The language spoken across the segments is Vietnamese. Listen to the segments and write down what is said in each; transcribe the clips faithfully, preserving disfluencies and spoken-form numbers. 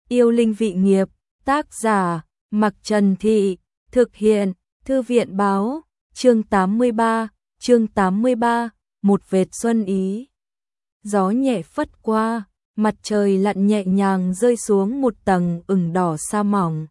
Yêu linh vị nghiệp, tác giả, Mặc Trần Thị, thực hiện, Thư viện báo, chương tám mươi ba, chương tám mươi ba, một vệt xuân ý. Gió nhẹ phất qua, mặt trời lặn nhẹ nhàng rơi xuống một tầng ửng đỏ sa mỏng.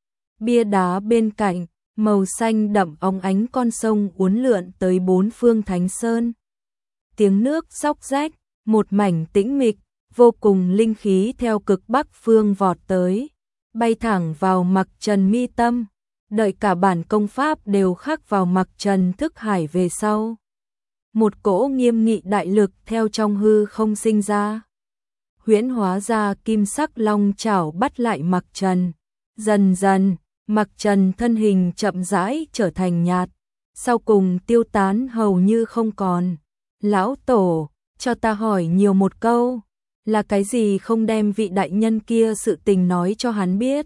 Bia đá bên cạnh, màu xanh đậm óng ánh con sông uốn lượn tới bốn phương thánh sơn. Tiếng nước róc rách, một mảnh tĩnh mịch, vô cùng linh khí theo cực bắc phương vọt tới, bay thẳng vào Mặc Trần mi tâm, đợi cả bản công pháp đều khắc vào Mặc Trần thức hải về sau. Một cỗ nghiêm nghị đại lực theo trong hư không sinh ra. Huyễn hóa ra kim sắc long chảo bắt lại Mặc Trần. Dần dần, Mặc Trần thân hình chậm rãi trở thành nhạt, sau cùng tiêu tán hầu như không còn. Lão Tổ, cho ta hỏi nhiều một câu, là cái gì không đem vị đại nhân kia sự tình nói cho hắn biết?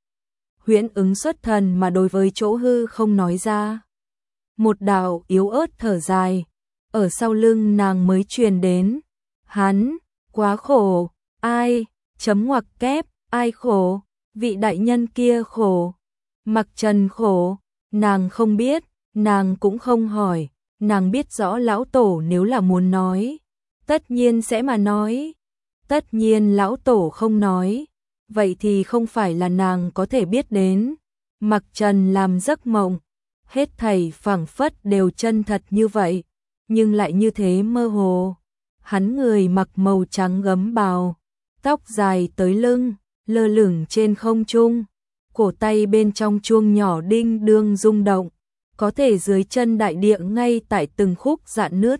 Huyễn ứng xuất thần mà đối với chỗ hư không nói ra. Một đạo yếu ớt thở dài, ở sau lưng nàng mới truyền đến. Hắn, quá khổ, ai, chấm ngoặc kép, ai khổ, vị đại nhân kia khổ. Mặc Trần khổ, nàng không biết, nàng cũng không hỏi, nàng biết rõ lão tổ nếu là muốn nói, tất nhiên sẽ mà nói. Tất nhiên lão tổ không nói, vậy thì không phải là nàng có thể biết đến. Mặc Trần làm giấc mộng, hết thảy phảng phất đều chân thật như vậy, nhưng lại như thế mơ hồ. Hắn người mặc màu trắng gấm bào, tóc dài tới lưng, lơ lửng trên không trung, cổ tay bên trong chuông nhỏ đinh đương rung động, có thể dưới chân đại địa ngay tại từng khúc rạn nứt.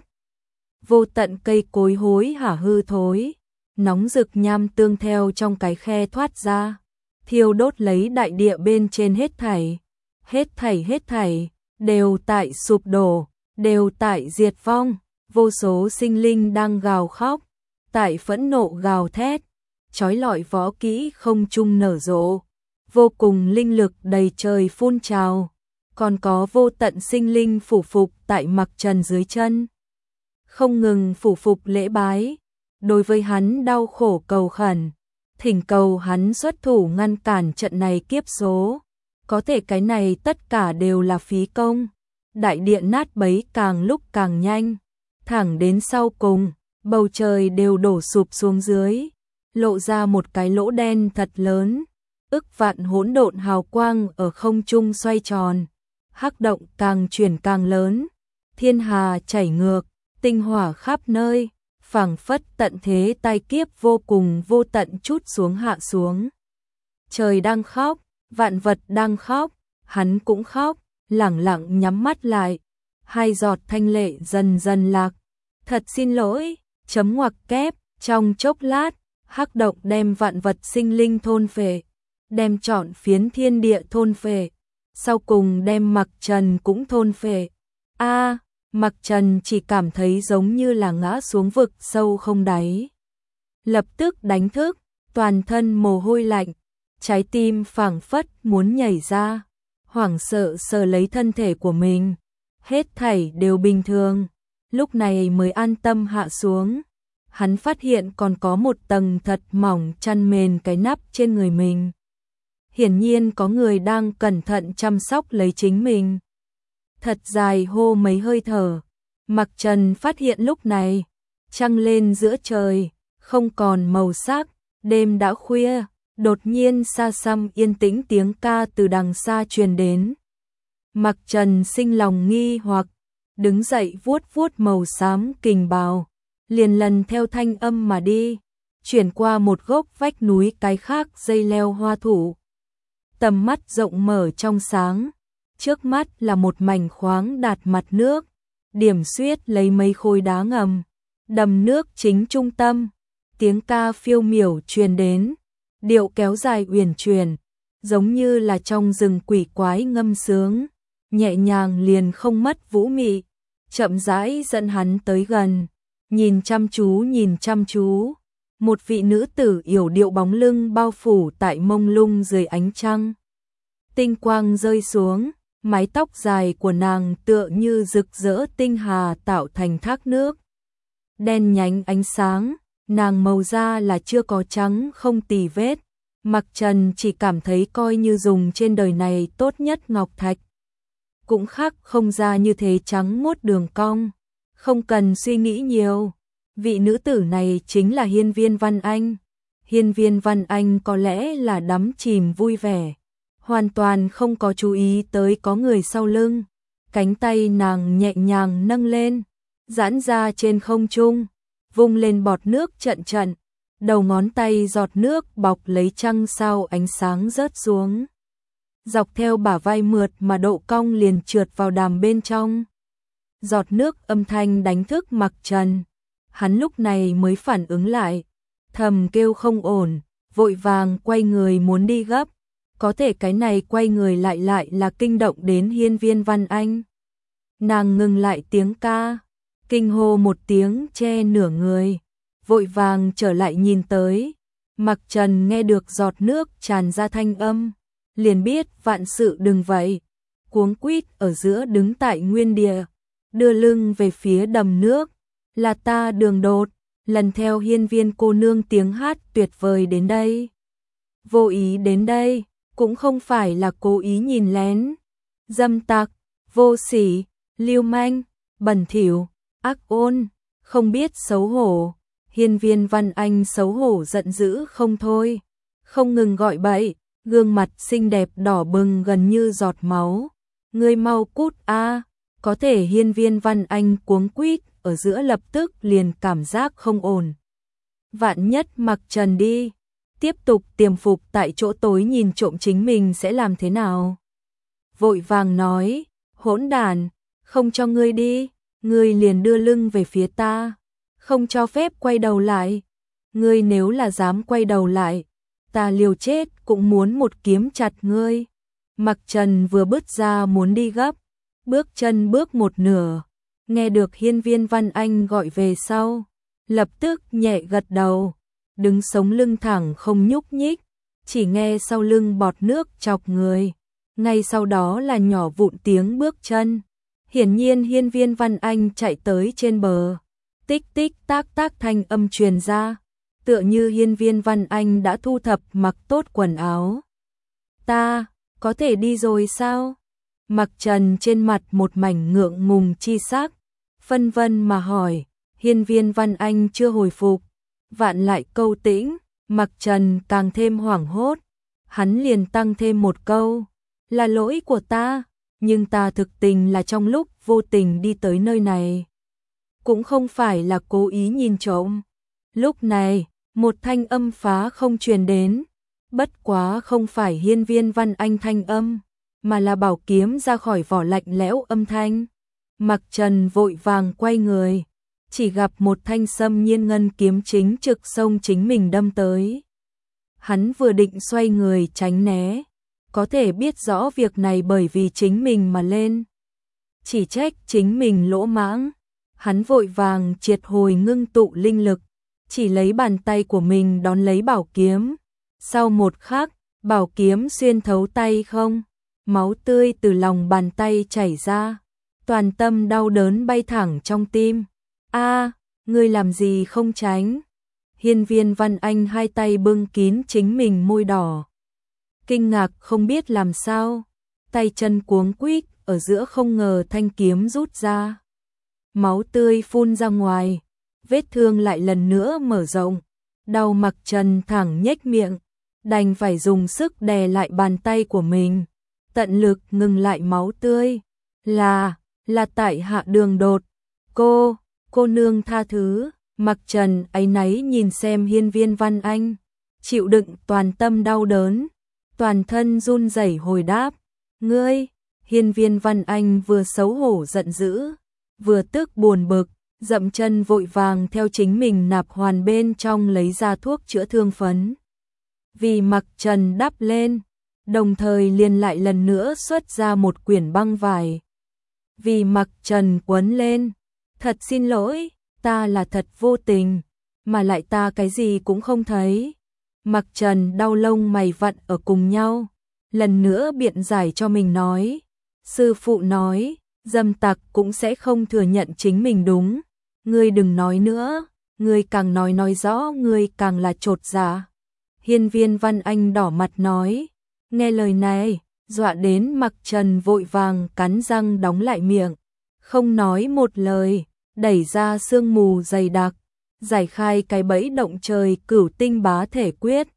Vô tận cây cối hối hả hư thối, nóng rực nham tương theo trong cái khe thoát ra, thiêu đốt lấy đại địa bên trên hết thảy. Hết thảy hết thảy, đều tại sụp đổ, đều tại diệt vong, vô số sinh linh đang gào khóc, tại phẫn nộ gào thét, chói lọi võ kỹ không trung nở rộ, vô cùng linh lực đầy trời phun trào, còn có vô tận sinh linh phủ phục tại Mặc Trần dưới chân. Không ngừng phủ phục lễ bái, đối với hắn đau khổ cầu khẩn, thỉnh cầu hắn xuất thủ ngăn cản trận này kiếp số. Có thể cái này tất cả đều là phí công. Đại điện nát bấy càng lúc càng nhanh, thẳng đến sau cùng, bầu trời đều đổ sụp xuống dưới, lộ ra một cái lỗ đen thật lớn, ức vạn hỗn độn hào quang ở không trung xoay tròn, hắc động càng chuyển càng lớn, thiên hà chảy ngược, tinh hỏa khắp nơi, phảng phất tận thế tai kiếp vô cùng vô tận chút xuống hạ xuống. Trời đang khóc, vạn vật đang khóc, hắn cũng khóc, lẳng lặng nhắm mắt lại, hai giọt thanh lệ dần dần lạc. Thật xin lỗi, chấm ngoặc kép, trong chốc lát, hắc động đem vạn vật sinh linh thôn phệ, đem trọn phiến thiên địa thôn phệ, sau cùng đem Mặc Trần cũng thôn phệ. A, Mặc Trần chỉ cảm thấy giống như là ngã xuống vực sâu không đáy. Lập tức đánh thức, toàn thân mồ hôi lạnh, trái tim phảng phất muốn nhảy ra, hoảng sợ sờ lấy thân thể của mình. Hết thảy đều bình thường, lúc này mới an tâm hạ xuống. Hắn phát hiện còn có một tầng thật mỏng chăn mền cái nắp trên người mình. Hiển nhiên có người đang cẩn thận chăm sóc lấy chính mình. Thật dài hô mấy hơi thở, Mặc Trần phát hiện lúc này, trăng lên giữa trời, không còn màu sắc, đêm đã khuya, đột nhiên xa xăm yên tĩnh tiếng ca từ đằng xa truyền đến. Mặc Trần sinh lòng nghi hoặc, đứng dậy vuốt vuốt màu xám kình bào, liền lần theo thanh âm mà đi, chuyển qua một gốc vách núi cái khác dây leo hoa thụ. Tầm mắt rộng mở trong sáng, trước mắt là một mảnh khoáng đạt mặt nước, điểm xuyết lấy mấy khối đá ngầm, đầm nước chính trung tâm, tiếng ca phiêu miểu truyền đến, điệu kéo dài uyển chuyển, giống như là trong rừng quỷ quái ngâm sướng, nhẹ nhàng liền không mất vũ mị, chậm rãi dẫn hắn tới gần, nhìn chăm chú nhìn chăm chú, một vị nữ tử yểu điệu bóng lưng bao phủ tại mông lung dưới ánh trăng. Tinh quang rơi xuống, mái tóc dài của nàng tựa như rực rỡ tinh hà tạo thành thác nước. Đen nhánh ánh sáng, nàng màu da là chưa có trắng không tì vết, Mặc Trần chỉ cảm thấy coi như dùng trên đời này tốt nhất ngọc thạch. Cũng khác không ra như thế trắng muốt đường cong. Không cần suy nghĩ nhiều. Vị nữ tử này chính là Hiên Viên Văn Anh. Hiên Viên Văn Anh có lẽ là đắm chìm vui vẻ. Hoàn toàn không có chú ý tới có người sau lưng. Cánh tay nàng nhẹ nhàng nâng lên, giãn ra trên không trung, vung lên bọt nước trận trận. Đầu ngón tay giọt nước bọc lấy trăng sao ánh sáng rớt xuống. Dọc theo bả vai mượt mà độ cong liền trượt vào đàm bên trong. Giọt nước âm thanh đánh thức Mặc Trần. Hắn lúc này mới phản ứng lại, thầm kêu không ổn, vội vàng quay người muốn đi gấp. Có thể cái này quay người lại lại là kinh động đến Hiên Viên Văn Anh. Nàng ngừng lại tiếng ca, kinh hô một tiếng che nửa người, vội vàng trở lại nhìn tới. Mặc Trần nghe được giọt nước tràn ra thanh âm, liền biết vạn sự đừng vậy. Cuống quýt ở giữa đứng tại nguyên địa, đưa lưng về phía đầm nước. Là ta Đường Đột, lần theo Hiên Viên cô nương tiếng hát tuyệt vời đến đây. Vô ý đến đây, cũng không phải là cố ý nhìn lén. Dâm tặc, vô sỉ, lưu manh, bẩn thỉu, ác ôn, không biết xấu hổ. Hiên Viên Văn Anh xấu hổ giận dữ không thôi, không ngừng gọi bậy, gương mặt xinh đẹp đỏ bừng gần như giọt máu. Ngươi mau cút a! Có thể Hiên Viên Văn Anh cuống quýt ở giữa lập tức liền cảm giác không ổn. Vạn nhất Mặc Trần đi, tiếp tục tiềm phục tại chỗ tối nhìn trộm chính mình sẽ làm thế nào? Vội vàng nói, hỗn đản, không cho ngươi đi, ngươi liền đưa lưng về phía ta, không cho phép quay đầu lại. Ngươi nếu là dám quay đầu lại, ta liều chết cũng muốn một kiếm chặt ngươi. Mặc Trần vừa bước ra muốn đi gấp, bước chân bước một nửa, nghe được Hiên Viên Văn Anh gọi về sau, lập tức nhẹ gật đầu, đứng sống lưng thẳng không nhúc nhích, chỉ nghe sau lưng bọt nước chọc người, ngay sau đó là nhỏ vụn tiếng bước chân. Hiển nhiên Hiên Viên Văn Anh chạy tới trên bờ, tích tích tác tác thanh âm truyền ra, tựa như Hiên Viên Văn Anh đã thu thập mặc tốt quần áo. Ta, có thể đi rồi sao? Mặc Trần trên mặt một mảnh ngượng ngùng chi sắc, phân vân mà hỏi. Hiên Viên Văn Anh chưa hồi phục, vạn lại câu tĩnh, Mặc Trần càng thêm hoảng hốt. Hắn liền tăng thêm một câu, là lỗi của ta, nhưng ta thực tình là trong lúc vô tình đi tới nơi này, cũng không phải là cố ý nhìn trộm. Lúc này, một thanh âm phá không truyền đến, bất quá không phải Hiên Viên Văn Anh thanh âm, mà là bảo kiếm ra khỏi vỏ lạnh lẽo âm thanh. Mặc Trần vội vàng quay người, chỉ gặp một thanh sâm nhiên ngân kiếm chính trực xông chính mình đâm tới. Hắn vừa định xoay người tránh né, có thể biết rõ việc này bởi vì chính mình mà lên, chỉ trách chính mình lỗ mãng. Hắn vội vàng triệt hồi ngưng tụ linh lực, chỉ lấy bàn tay của mình đón lấy bảo kiếm. Sau một khắc, bảo kiếm xuyên thấu tay không, máu tươi từ lòng bàn tay chảy ra, toàn tâm đau đớn bay thẳng trong tim. A, ngươi làm gì không tránh? Hiên Viên Văn Anh hai tay bưng kín chính mình môi đỏ, kinh ngạc không biết làm sao, tay chân cuống quýt ở giữa không ngờ thanh kiếm rút ra, máu tươi phun ra ngoài, vết thương lại lần nữa mở rộng. Đau Mặc Trần thẳng nhếch miệng, đành phải dùng sức đè lại bàn tay của mình, tận lực ngừng lại máu tươi. Là, là tại hạ Đường Đột, cô, cô nương tha thứ. Mặc Trần áy náy nhìn xem Hiên Viên Văn Anh, chịu đựng toàn tâm đau đớn, toàn thân run rẩy hồi đáp, ngươi. Hiên Viên Văn Anh vừa xấu hổ giận dữ, vừa tức buồn bực, dậm chân vội vàng theo chính mình nạp hoàn bên trong lấy ra thuốc chữa thương phấn, vì Mặc Trần đắp lên, đồng thời liền lại lần nữa xuất ra một quyển băng vải, vì Mặc Trần quấn lên. Thật xin lỗi, ta là thật vô tình, mà lại ta cái gì cũng không thấy. Mặc Trần đau lông mày vặn ở cùng nhau, lần nữa biện giải cho mình nói, sư phụ nói, dâm tặc cũng sẽ không thừa nhận chính mình đúng. Ngươi đừng nói nữa, ngươi càng nói nói rõ ngươi càng là trột dạ. Hiên Viên Văn Anh đỏ mặt nói, nghe lời này, dọa đến Mặc Trần vội vàng cắn răng đóng lại miệng, không nói một lời, đẩy ra sương mù dày đặc, giải khai cái bẫy động trời cửu tinh bá thể quyết,